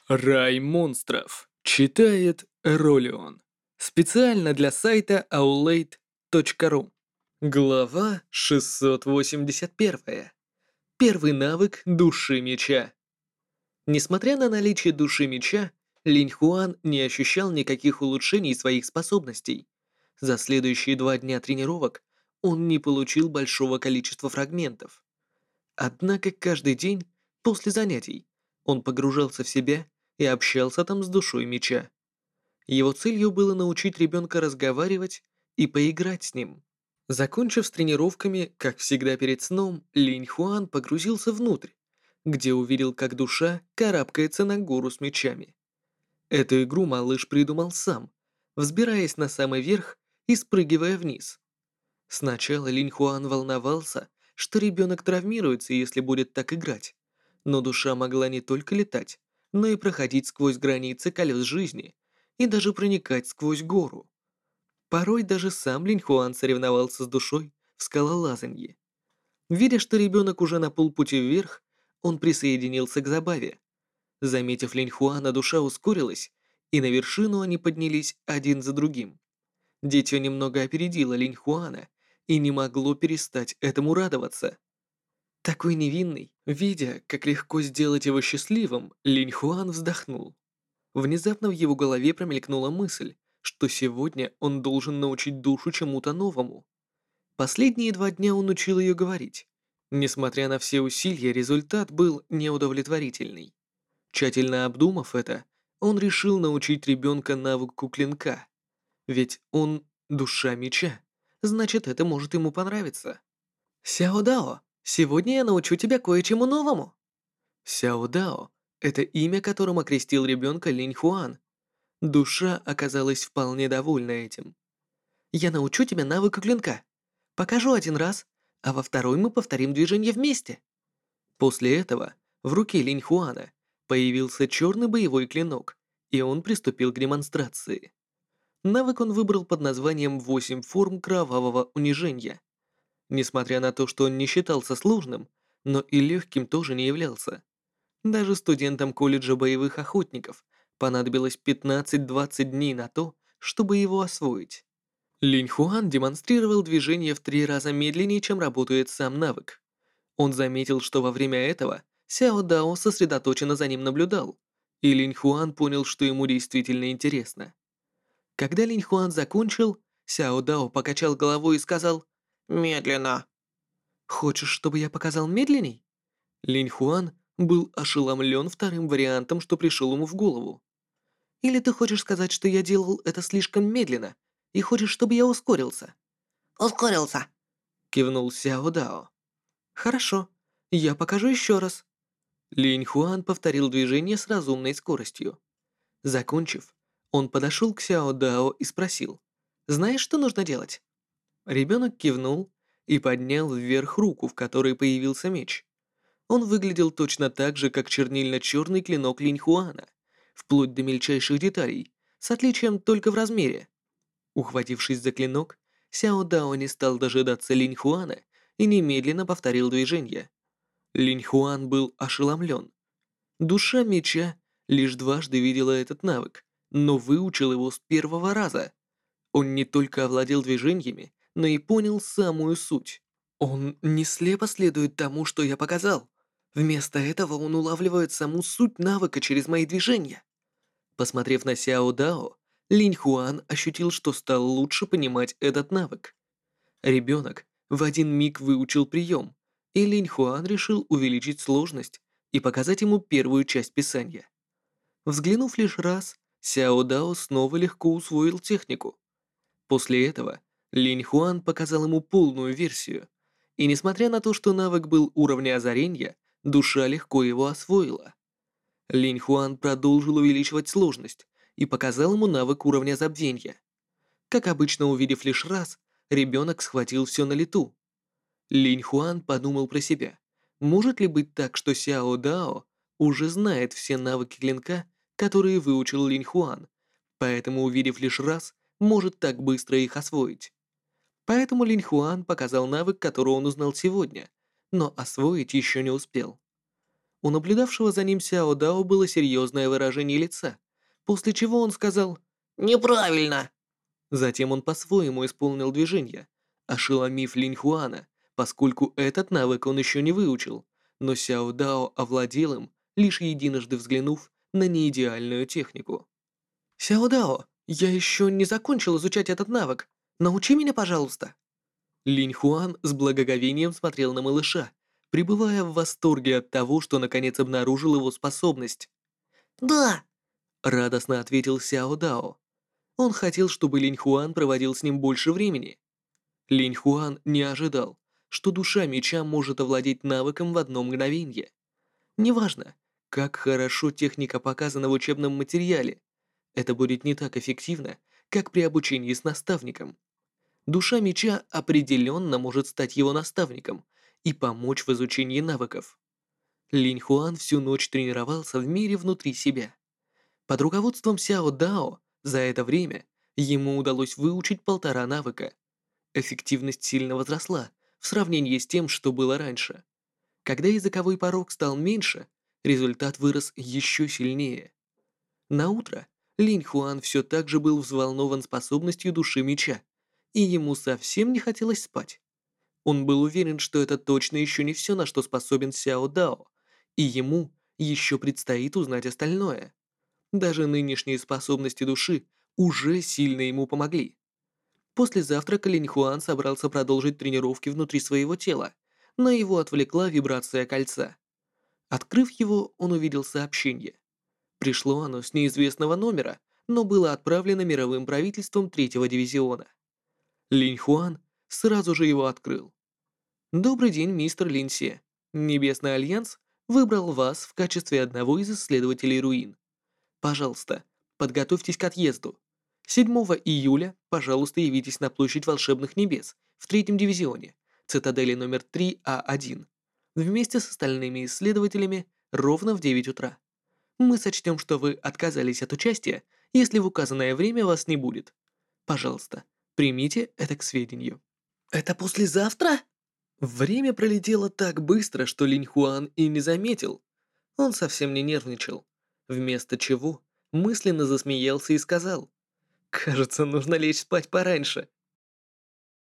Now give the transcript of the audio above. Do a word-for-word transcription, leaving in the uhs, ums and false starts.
Рай монстров. Читает Ролион. Специально для сайта аулейт точка ру. Глава шестьсот восемьдесят один. Первый навык души меча. Несмотря на наличие души меча, Линь Хуан не ощущал никаких улучшений своих способностей. За следующие два дня тренировок он не получил большого количества фрагментов. Однако каждый день после занятий он погружался в себя и общался там с душой меча. Его целью было научить ребенка разговаривать и поиграть с ним. Закончив с тренировками, как всегда перед сном, Линь Хуан погрузился внутрь, где увидел, как душа карабкается на гору с мечами. Эту игру малыш придумал сам, взбираясь на самый верх и спрыгивая вниз. Сначала Линь Хуан волновался, что ребенок травмируется, если будет так играть. Но душа могла не только летать, но и проходить сквозь границы колес жизни и даже проникать сквозь гору. Порой даже сам Линь Хуан соревновался с душой в скалолазанье. Видя, что ребенок уже на полпути вверх, он присоединился к забаве. Заметив Линь Хуана, душа ускорилась, и на вершину они поднялись один за другим. Дитё немного опередило Линь Хуана и не могло перестать этому радоваться. Такой невинный, видя, как легко сделать его счастливым, Линь Хуан вздохнул. Внезапно в его голове промелькнула мысль, что сегодня он должен научить душу чему-то новому. Последние два дня он учил ее говорить. Несмотря на все усилия, результат был неудовлетворительный. Тщательно обдумав это, он решил научить ребенка навыку клинка. Ведь он душа меча, значит, это может ему понравиться. «Сяо Дао, сегодня я научу тебя кое-чему новому». Сяо Дао — это имя, которым окрестил ребенка Линь Хуан. Душа оказалась вполне довольна этим. «Я научу тебя навыку клинка. Покажу один раз, а во второй мы повторим движение вместе». После этого в руке Линь Хуана появился черный боевой клинок, и он приступил к демонстрации. Навык он выбрал под названием «Восемь форм кровавого унижения». Несмотря на то, что он не считался сложным, но и легким тоже не являлся. Даже студентам колледжа боевых охотников понадобилось пятнадцать-двадцать дней на то, чтобы его освоить. Линь Хуан демонстрировал движение в три раза медленнее, чем работает сам навык. Он заметил, что во время этого Сяо Дао сосредоточенно за ним наблюдал, и Линь Хуан понял, что ему действительно интересно. Когда Линь Хуан закончил, Сяо Дао покачал головой и сказал: «Медленно». «Хочешь, чтобы я показал медленней?» Линь Хуан был ошеломлен вторым вариантом, что пришел ему в голову. «Или ты хочешь сказать, что я делал это слишком медленно, и хочешь, чтобы я ускорился?» Ускорился. Кивнул Сяо Дао. «Хорошо, я покажу еще раз». Линь Хуан повторил движение с разумной скоростью. Закончив, он подошел к Сяо Дао и спросил: «Знаешь, что нужно делать?» Ребенок кивнул и поднял вверх руку, в которой появился меч. Он выглядел точно так же, как чернильно-черный клинок Линь Хуана, вплоть до мельчайших деталей, с отличием только в размере. Ухватившись за клинок, Сяо Дао не стал дожидаться Линь Хуана и немедленно повторил движение. Линь Хуан был ошеломлен. Душа меча лишь дважды видела этот навык, но выучил его с первого раза. Он не только овладел движениями, но и понял самую суть. Он не слепо следует тому, что я показал. Вместо этого он улавливает саму суть навыка через мои движения. Посмотрев на Сяо Дао, Линь Хуан ощутил, что стал лучше понимать этот навык. Ребенок в один миг выучил прием, и Линь Хуан решил увеличить сложность и показать ему первую часть писания. Взглянув лишь раз, Сяо Дао снова легко усвоил технику. После этого Линь Хуан показал ему полную версию, и несмотря на то, что навык был уровня озарения, душа легко его освоила. Линь Хуан продолжил увеличивать сложность и показал ему навык уровня забвения. Как обычно, увидев лишь раз, ребенок схватил все на лету. Линь Хуан подумал про себя. Может ли быть так, что Сяо Дао уже знает все навыки клинка, которые выучил Линь Хуан, поэтому, увидев лишь раз, может так быстро их освоить? Поэтому Линь Хуан показал навык, который он узнал сегодня, но освоить еще не успел. У наблюдавшего за ним Сяо Дао было серьезное выражение лица, после чего он сказал «Неправильно!». Затем он по-своему исполнил движение, ошеломив Линь Хуана, поскольку этот навык он еще не выучил, но Сяо Дао овладел им, лишь единожды взглянув на неидеальную технику. «Сяо Дао, я еще не закончил изучать этот навык. Научи меня, пожалуйста!». Линь Хуан с благоговением смотрел на малыша, пребывая в восторге от того, что наконец обнаружил его способность. «Да!» — радостно ответил Сяо Дао. Он хотел, чтобы Линь Хуан проводил с ним больше времени. Линь Хуан не ожидал, что душа меча может овладеть навыком в одно мгновение. Неважно, как хорошо техника показана в учебном материале, это будет не так эффективно, как при обучении с наставником. Душа меча определенно может стать его наставником и помочь в изучении навыков. Линь Хуан всю ночь тренировался в мире внутри себя. Под руководством Сяо Дао за это время ему удалось выучить полтора навыка. Эффективность сильно возросла в сравнении с тем, что было раньше. Когда языковой порог стал меньше, результат вырос еще сильнее. На утро Линь Хуан все так же был взволнован способностью души меча, и ему совсем не хотелось спать. Он был уверен, что это точно еще не все, на что способен Сяо Дао, и ему еще предстоит узнать остальное. Даже нынешние способности души уже сильно ему помогли. После завтрака Линь Хуан собрался продолжить тренировки внутри своего тела, но его отвлекла вибрация кольца. Открыв его, он увидел сообщение. Пришло оно с неизвестного номера, но было отправлено мировым правительством третьего дивизиона. Линь Хуан сразу же его открыл. «Добрый день, мистер Линси. Небесный Альянс выбрал вас в качестве одного из исследователей руин. Пожалуйста, подготовьтесь к отъезду. седьмого июля, пожалуйста, явитесь на площадь Волшебных Небес в третьем дивизионе, цитадели номер три А один, вместе с остальными исследователями ровно в девять утра. Мы сочтем, что вы отказались от участия, если в указанное время вас не будет. Пожалуйста, примите это к сведению». «Это послезавтра?» Время пролетело так быстро, что Линь Хуан и не заметил. Он совсем не нервничал. Вместо чего мысленно засмеялся и сказал: «Кажется, нужно лечь спать пораньше.